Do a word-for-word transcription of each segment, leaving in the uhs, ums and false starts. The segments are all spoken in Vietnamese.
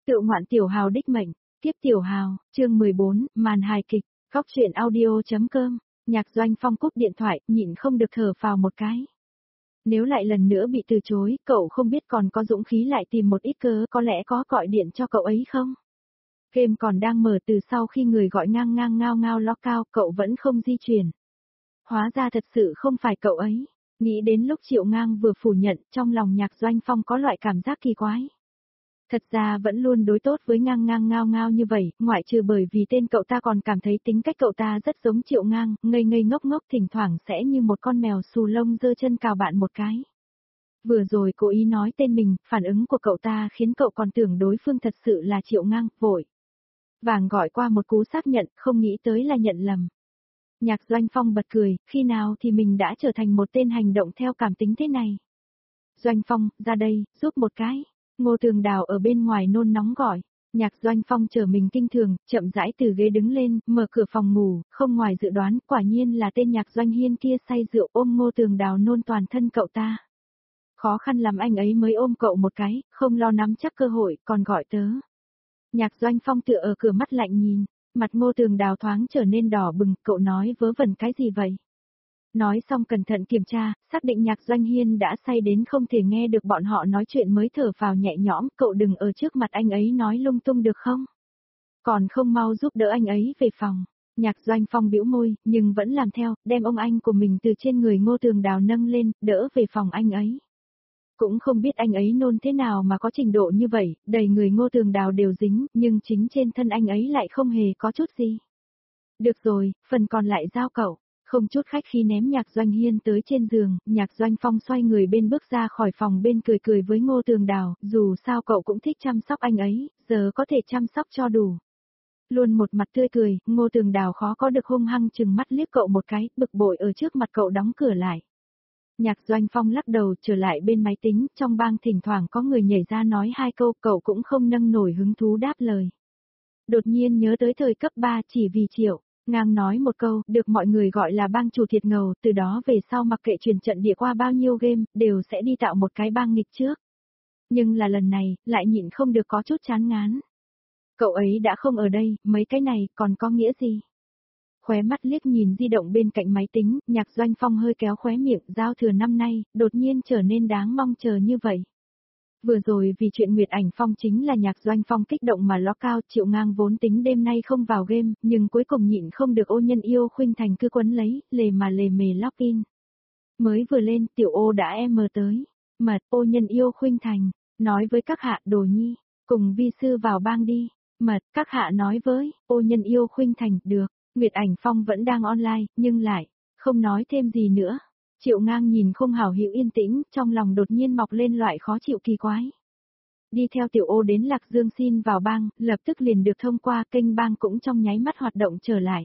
Tự ngoạn tiểu hào đích mệnh, tiếp tiểu hào, chương mười bốn, màn hài kịch, góc truyện audio.com, Nhạc Doanh Phong cúp điện thoại, nhịn không được thở phào một cái. Nếu lại lần nữa bị từ chối, cậu không biết còn có dũng khí lại tìm một ít cớ có lẽ có gọi điện cho cậu ấy không? Game còn đang mở từ sau khi người gọi ngang ngang ngao ngao lo cao, cậu vẫn không di chuyển. Hóa ra thật sự không phải cậu ấy. Nghĩ đến lúc Triệu Ngang vừa phủ nhận, trong lòng Nhạc Doanh Phong có loại cảm giác kỳ quái. Thật ra vẫn luôn đối tốt với ngang ngang ngao ngao như vậy, ngoại trừ bởi vì tên cậu ta còn cảm thấy tính cách cậu ta rất giống Triệu Ngang, ngây ngây ngốc ngốc thỉnh thoảng sẽ như một con mèo xù lông giơ chân cào bạn một cái. Vừa rồi cố ý nói tên mình, phản ứng của cậu ta khiến cậu còn tưởng đối phương thật sự là Triệu Ngang, vội vàng gọi qua một cú xác nhận, không nghĩ tới là nhận lầm. Nhạc Doanh Phong bật cười, khi nào thì mình đã trở thành một tên hành động theo cảm tính thế này. Doanh Phong, ra đây, giúp một cái. Ngô Tường Đào ở bên ngoài nôn nóng gọi. Nhạc Doanh Phong chờ mình kinh thường, chậm rãi từ ghế đứng lên, mở cửa phòng ngủ, không ngoài dự đoán, quả nhiên là tên Nhạc Doanh Hiên kia say rượu ôm Ngô Tường Đào nôn toàn thân cậu ta. Khó khăn lắm anh ấy mới ôm cậu một cái, không lo nắm chắc cơ hội, còn gọi tớ. Nhạc Doanh Phong tựa ở cửa mắt lạnh nhìn, mặt Ngô Tường Đào thoáng trở nên đỏ bừng, cậu nói vớ vẩn cái gì vậy? Nói xong cẩn thận kiểm tra, xác định Nhạc Doanh Hiên đã say đến không thể nghe được bọn họ nói chuyện mới thở vào nhẹ nhõm, cậu đừng ở trước mặt anh ấy nói lung tung được không? Còn không mau giúp đỡ anh ấy về phòng. Nhạc Doanh Phong bĩu môi, nhưng vẫn làm theo, đem ông anh của mình từ trên người Ngô Tường Đào nâng lên, đỡ về phòng anh ấy. Cũng không biết anh ấy nôn thế nào mà có trình độ như vậy, đầy người Ngô Tường Đào đều dính, nhưng chính trên thân anh ấy lại không hề có chút gì. Được rồi, phần còn lại giao cậu. Không chút khách khi ném Nhạc Doanh Hiên tới trên giường, Nhạc Doanh Phong xoay người bên bước ra khỏi phòng bên cười cười với Ngô Tường Đào, dù sao cậu cũng thích chăm sóc anh ấy, giờ có thể chăm sóc cho đủ. Luôn một mặt tươi cười, Ngô Tường Đào khó có được hung hăng chừng mắt liếc cậu một cái, bực bội ở trước mặt cậu đóng cửa lại. Nhạc Doanh Phong lắc đầu trở lại bên máy tính, trong bang thỉnh thoảng có người nhảy ra nói hai câu, cậu cũng không nâng nổi hứng thú đáp lời. Đột nhiên nhớ tới thời cấp ba chỉ vì Triệu Ngang nói một câu, được mọi người gọi là bang chủ thiệt ngầu, từ đó về sau mặc kệ truyền trận địa qua bao nhiêu game, đều sẽ đi tạo một cái bang nghịch trước. Nhưng là lần này, lại nhịn không được có chút chán ngán. Cậu ấy đã không ở đây, mấy cái này còn có nghĩa gì? Khóe mắt liếc nhìn di động bên cạnh máy tính, Nhạc Doanh Phong hơi kéo khóe miệng, giao thừa năm nay, đột nhiên trở nên đáng mong chờ như vậy. Vừa rồi vì chuyện Nguyệt Ảnh Phong chính là Nhạc Doanh Phong kích động mà ló cao, Triệu Ngang vốn tính đêm nay không vào game, nhưng cuối cùng nhịn không được Ô Nhân Yêu Khuynh Thành cứ quấn lấy, lề mà lề mề login. Mới vừa lên, tiểu ô đã em mờ tới. Mật, Ô Nhân Yêu Khuynh Thành, nói với các hạ Đồ Nhi, cùng vi sư vào bang đi. Mật, các hạ nói với, Ô Nhân Yêu Khuynh Thành, được. Nguyệt Ảnh Phong vẫn đang online, nhưng lại, không nói thêm gì nữa. Triệu Ngang nhìn không hảo hữu yên tĩnh, trong lòng đột nhiên mọc lên loại khó chịu kỳ quái. Đi theo tiểu ô đến Lạc Dương xin vào bang, lập tức liền được thông qua, kênh bang cũng trong nháy mắt hoạt động trở lại.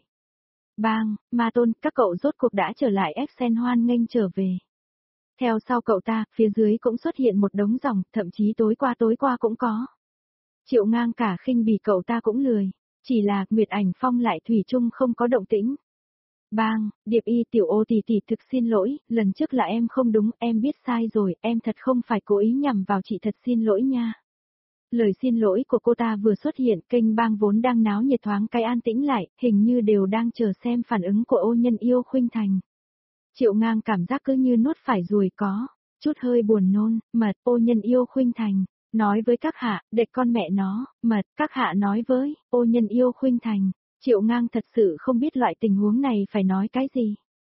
Bang, Ma Tôn, các cậu rốt cuộc đã trở lại, Excel hoan nghênh trở về. Theo sau cậu ta, phía dưới cũng xuất hiện một đống dòng, thậm chí tối qua tối qua cũng có. Triệu Ngang cả khinh bỉ cậu ta cũng lười, chỉ là Nguyệt Ảnh Phong lại thủy chung không có động tĩnh. Bang, Điệp Y tiểu ô tỷ tỷ thực xin lỗi, lần trước là em không đúng, em biết sai rồi, em thật không phải cố ý nhằm vào chị, thật xin lỗi nha. Lời xin lỗi của cô ta vừa xuất hiện, kênh bang vốn đang náo nhiệt thoáng cái an tĩnh lại, hình như đều đang chờ xem phản ứng của Ô Nhân Yêu Khuynh Thành. Triệu Ngang cảm giác cứ như nuốt phải ruồi có, chút hơi buồn nôn, mật, Ô Nhân Yêu Khuynh Thành, nói với các hạ, đệt con mẹ nó, mật, các hạ nói với, Ô Nhân Yêu Khuynh Thành. Triệu Ngang thật sự không biết loại tình huống này phải nói cái gì.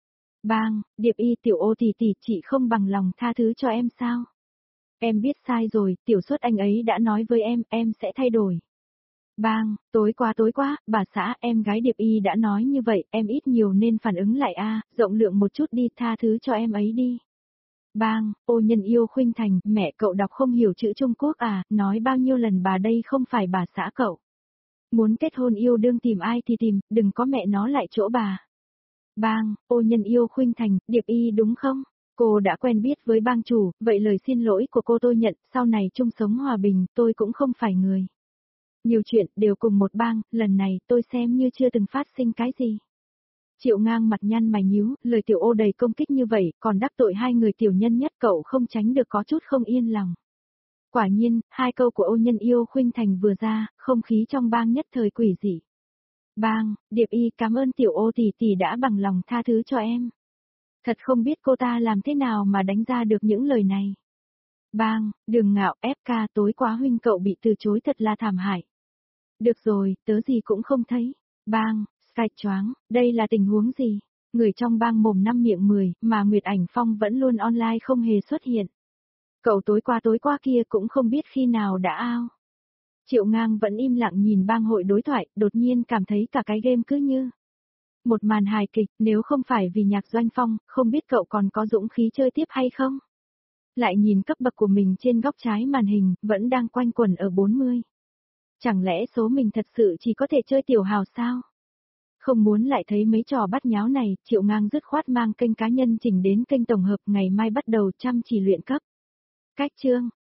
Bang, Điệp Y tiểu ô tỷ tỷ, chị không bằng lòng tha thứ cho em sao? Em biết sai rồi, tiểu suất anh ấy đã nói với em, em sẽ thay đổi. Bang, tối qua tối qua, bà xã, em gái Điệp Y đã nói như vậy, em ít nhiều nên phản ứng lại a, rộng lượng một chút đi, tha thứ cho em ấy đi. Bang, Ô Nhân Yêu Khuynh Thành, mẹ cậu đọc không hiểu chữ Trung Quốc à, nói bao nhiêu lần bà đây không phải bà xã cậu. Muốn kết hôn yêu đương tìm ai thì tìm, đừng có mẹ nó lại chỗ bà. Bang, Ô Nhân Yêu Khuynh Thành, Điệp Y đúng không? Cô đã quen biết với bang chủ, vậy lời xin lỗi của cô tôi nhận, sau này chung sống hòa bình, tôi cũng không phải người. Nhiều chuyện, đều cùng một bang, lần này tôi xem như chưa từng phát sinh cái gì. Triệu Ngang mặt nhăn mày nhíu, lời tiểu ô đầy công kích như vậy, còn đắc tội hai người tiểu nhân nhất, cậu không tránh được có chút không yên lòng. Quả nhiên, hai câu của Ô Nhân Yêu Khuynh Thành vừa ra, không khí trong bang nhất thời quỷ dị. Bang, Điệp Y cảm ơn tiểu Ô tỷ tỷ đã bằng lòng tha thứ cho em. Thật không biết cô ta làm thế nào mà đánh ra được những lời này. Bang, Đường Ngạo, ép ca tối qua huynh cậu bị từ chối thật là thảm hại. Được rồi, tớ gì cũng không thấy. Bang, Sky choáng, đây là tình huống gì? Người trong bang mồm năm miệng mười, mà Nguyệt Ảnh Phong vẫn luôn online không hề xuất hiện. Cậu tối qua tối qua kia cũng không biết khi nào đã ao. Triệu Ngang vẫn im lặng nhìn bang hội đối thoại, đột nhiên cảm thấy cả cái game cứ như một màn hài kịch, nếu không phải vì Nhạc Doanh Phong, không biết cậu còn có dũng khí chơi tiếp hay không? Lại nhìn cấp bậc của mình trên góc trái màn hình, vẫn đang quanh quẩn ở bốn mươi. Chẳng lẽ số mình thật sự chỉ có thể chơi tiểu hào sao? Không muốn lại thấy mấy trò bắt nháo này, Triệu Ngang dứt khoát mang kênh cá nhân chỉnh đến kênh tổng hợp, ngày mai bắt đầu chăm chỉ luyện cấp. Cách chương